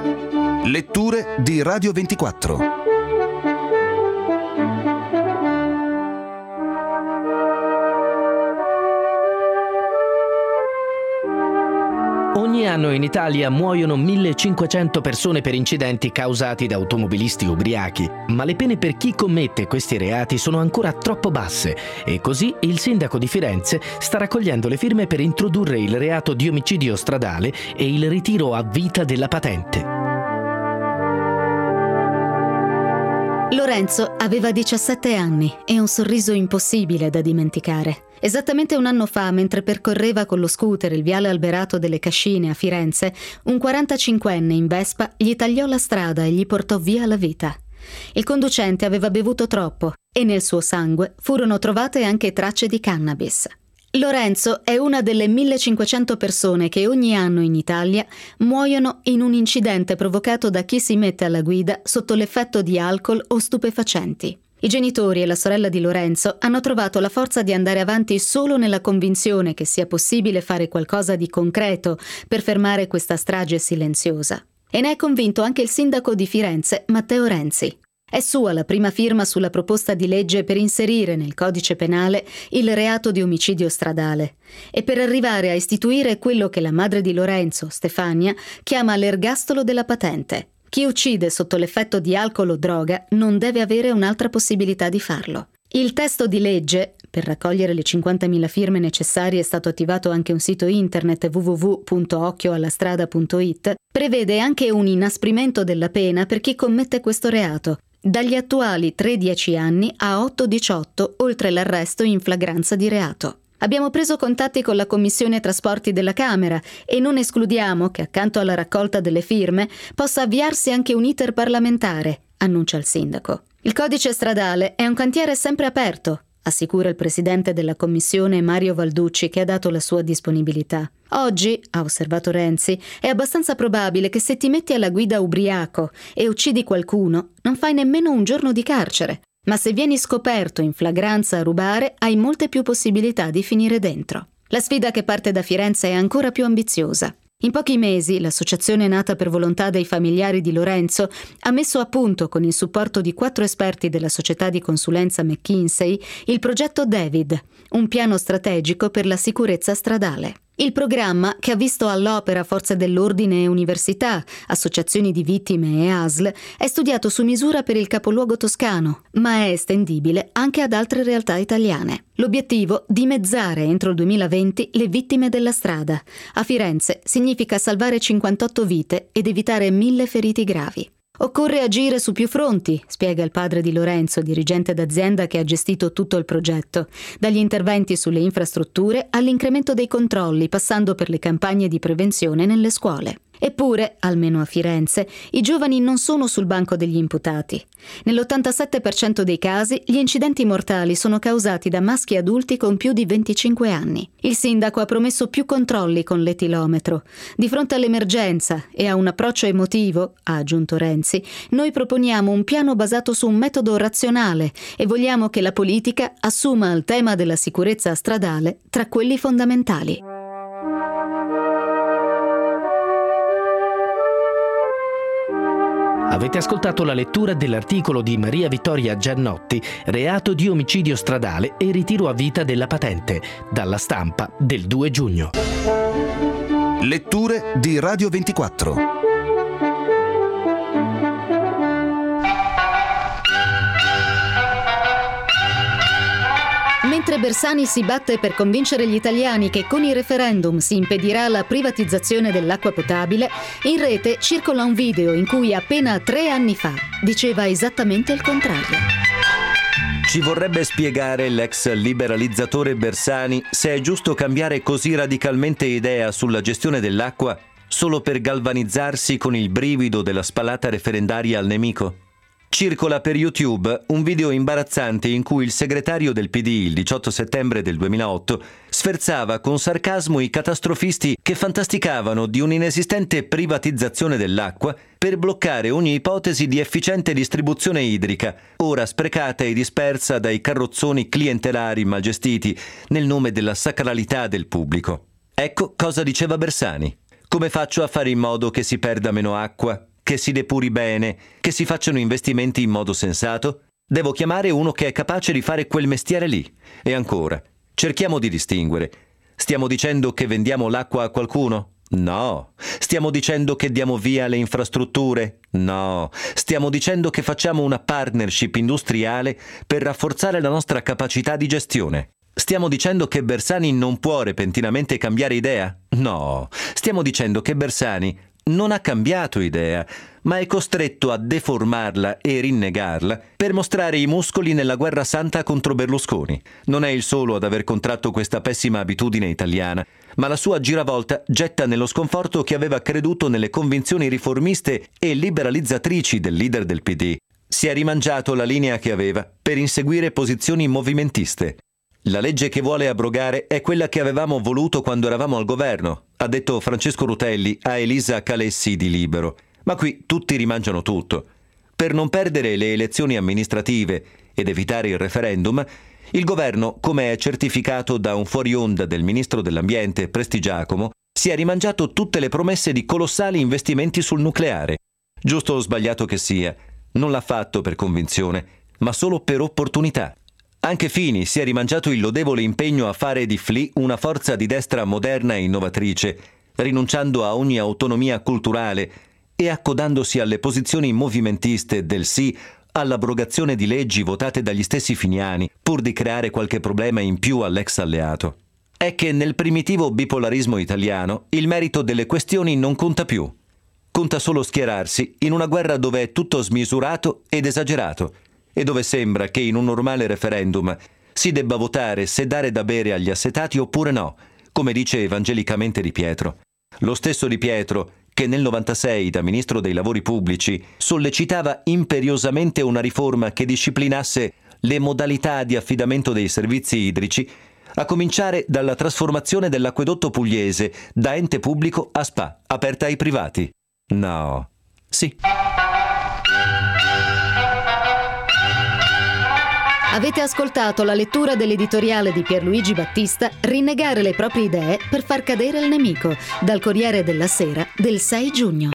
Letture di Radio 24. Ogni anno in Italia muoiono 1500 persone per incidenti causati da automobilisti ubriachi, ma le pene per chi commette questi reati sono ancora troppo basse e così il sindaco di Firenze sta raccogliendo le firme per introdurre il reato di omicidio stradale e il ritiro a vita della patente. Lorenzo aveva 17 anni e un sorriso impossibile da dimenticare. Esattamente un anno fa, mentre percorreva con lo scooter il viale Alberato delle Cascine a Firenze, un 45enne in Vespa gli tagliò la strada e gli portò via la vita. Il conducente aveva bevuto troppo e nel suo sangue furono trovate anche tracce di cannabis. Lorenzo è una delle 1500 persone che ogni anno in Italia muoiono in un incidente provocato da chi si mette alla guida sotto l'effetto di alcol o stupefacenti. I genitori e la sorella di Lorenzo hanno trovato la forza di andare avanti solo nella convinzione che sia possibile fare qualcosa di concreto per fermare questa strage silenziosa. E ne è convinto anche il sindaco di Firenze, Matteo Renzi. È sua la prima firma sulla proposta di legge per inserire nel codice penale il reato di omicidio stradale e per arrivare a istituire quello che la madre di Lorenzo, Stefania, chiama l'ergastolo della patente. Chi uccide sotto l'effetto di alcol o droga non deve avere un'altra possibilità di farlo. Il testo di legge, per raccogliere le 50.000 firme necessarie è stato attivato anche un sito internet www.occhioallastrada.it, prevede anche un inasprimento della pena per chi commette questo reato, dagli attuali 3-10 anni a 8-18, oltre l'arresto in flagranza di reato. Abbiamo preso contatti con la Commissione Trasporti della Camera e non escludiamo che accanto alla raccolta delle firme possa avviarsi anche un iter parlamentare, annuncia il sindaco. Il codice stradale è un cantiere sempre aperto, assicura il presidente della commissione Mario Valducci, che ha dato la sua disponibilità. Oggi, ha osservato Renzi, è abbastanza probabile che se ti metti alla guida ubriaco e uccidi qualcuno, non fai nemmeno un giorno di carcere. Ma se vieni scoperto in flagranza a rubare, hai molte più possibilità di finire dentro. La sfida che parte da Firenze è ancora più ambiziosa. In pochi mesi, l'associazione nata per volontà dei familiari di Lorenzo ha messo a punto, con il supporto di 4 esperti della società di consulenza McKinsey, il progetto David, un piano strategico per la sicurezza stradale. Il programma, che ha visto all'opera forze dell'ordine e università, associazioni di vittime e ASL, è studiato su misura per il capoluogo toscano, ma è estendibile anche ad altre realtà italiane. L'obiettivo: dimezzare entro il 2020 le vittime della strada. A Firenze significa salvare 58 vite ed evitare 1000 feriti gravi. Occorre agire su più fronti, spiega il padre di Lorenzo, dirigente d'azienda che ha gestito tutto il progetto, dagli interventi sulle infrastrutture all'incremento dei controlli, passando per le campagne di prevenzione nelle scuole. Eppure, almeno a Firenze, i giovani non sono sul banco degli imputati. Nell'87% dei casi, gli incidenti mortali sono causati da maschi adulti con più di 25 anni. Il sindaco ha promesso più controlli con l'etilometro. Di fronte all'emergenza e a un approccio emotivo, ha aggiunto Renzi, noi proponiamo un piano basato su un metodo razionale e vogliamo che la politica assuma il tema della sicurezza stradale tra quelli fondamentali. Avete ascoltato la lettura dell'articolo di Maria Vittoria Giannotti, Reato di omicidio stradale e ritiro a vita della patente, dalla Stampa del 2 giugno. Letture di Radio 24. Mentre Bersani si batte per convincere gli italiani che con i referendum si impedirà la privatizzazione dell'acqua potabile, in rete circola un video in cui appena 3 anni fa diceva esattamente il contrario. Ci vorrebbe spiegare l'ex liberalizzatore Bersani se è giusto cambiare così radicalmente idea sulla gestione dell'acqua solo per galvanizzarsi con il brivido della spallata referendaria al nemico? Circola per YouTube un video imbarazzante in cui il segretario del PD, il 18 settembre del 2008, sferzava con sarcasmo i catastrofisti che fantasticavano di un'inesistente privatizzazione dell'acqua per bloccare ogni ipotesi di efficiente distribuzione idrica, ora sprecata e dispersa dai carrozzoni clientelari mal gestiti nel nome della sacralità del pubblico. Ecco cosa diceva Bersani. Come faccio a fare in modo che si perda meno acqua? che si depuri bene, che si facciano investimenti in modo sensato? Devo chiamare uno che è capace di fare quel mestiere lì. E ancora, cerchiamo di distinguere. Stiamo dicendo che vendiamo l'acqua a qualcuno? No. Stiamo dicendo che diamo via le infrastrutture? No. Stiamo dicendo che facciamo una partnership industriale per rafforzare la nostra capacità di gestione. Stiamo dicendo che Bersani non può repentinamente cambiare idea? No. Stiamo dicendo che Bersani non ha cambiato idea, ma è costretto a deformarla e rinnegarla per mostrare i muscoli nella guerra santa contro Berlusconi. Non è il solo ad aver contratto questa pessima abitudine italiana, ma la sua giravolta getta nello sconforto chi aveva creduto nelle convinzioni riformiste e liberalizzatrici del leader del PD. Si è rimangiato la linea che aveva per inseguire posizioni movimentiste. La legge che vuole abrogare è quella che avevamo voluto quando eravamo al governo, ha detto Francesco Rutelli a Elisa Calessi di Libero. Ma qui tutti rimangiano tutto. Per non perdere le elezioni amministrative ed evitare il referendum, il governo, come è certificato da un fuori onda del ministro dell'Ambiente Prestigiacomo, si è rimangiato tutte le promesse di colossali investimenti sul nucleare. Giusto o sbagliato che sia, non l'ha fatto per convinzione, ma solo per opportunità. Anche Fini si è rimangiato il lodevole impegno a fare di FLI una forza di destra moderna e innovatrice, rinunciando a ogni autonomia culturale e accodandosi alle posizioni movimentiste del sì all'abrogazione di leggi votate dagli stessi finiani, pur di creare qualche problema in più all'ex alleato. È che nel primitivo bipolarismo italiano il merito delle questioni non conta più. Conta solo schierarsi in una guerra dove è tutto smisurato ed esagerato, e dove sembra che in un normale referendum si debba votare se dare da bere agli assetati oppure no, come dice evangelicamente Di Pietro. Lo stesso Di Pietro che nel 96 da ministro dei lavori pubblici sollecitava imperiosamente una riforma che disciplinasse le modalità di affidamento dei servizi idrici, a cominciare dalla trasformazione dell'acquedotto pugliese da ente pubblico a SPA, aperta ai privati. No. Sì. Avete ascoltato la lettura dell'editoriale di Pierluigi Battista Rinnegare le proprie idee per far cadere il nemico, dal Corriere della Sera del 6 giugno.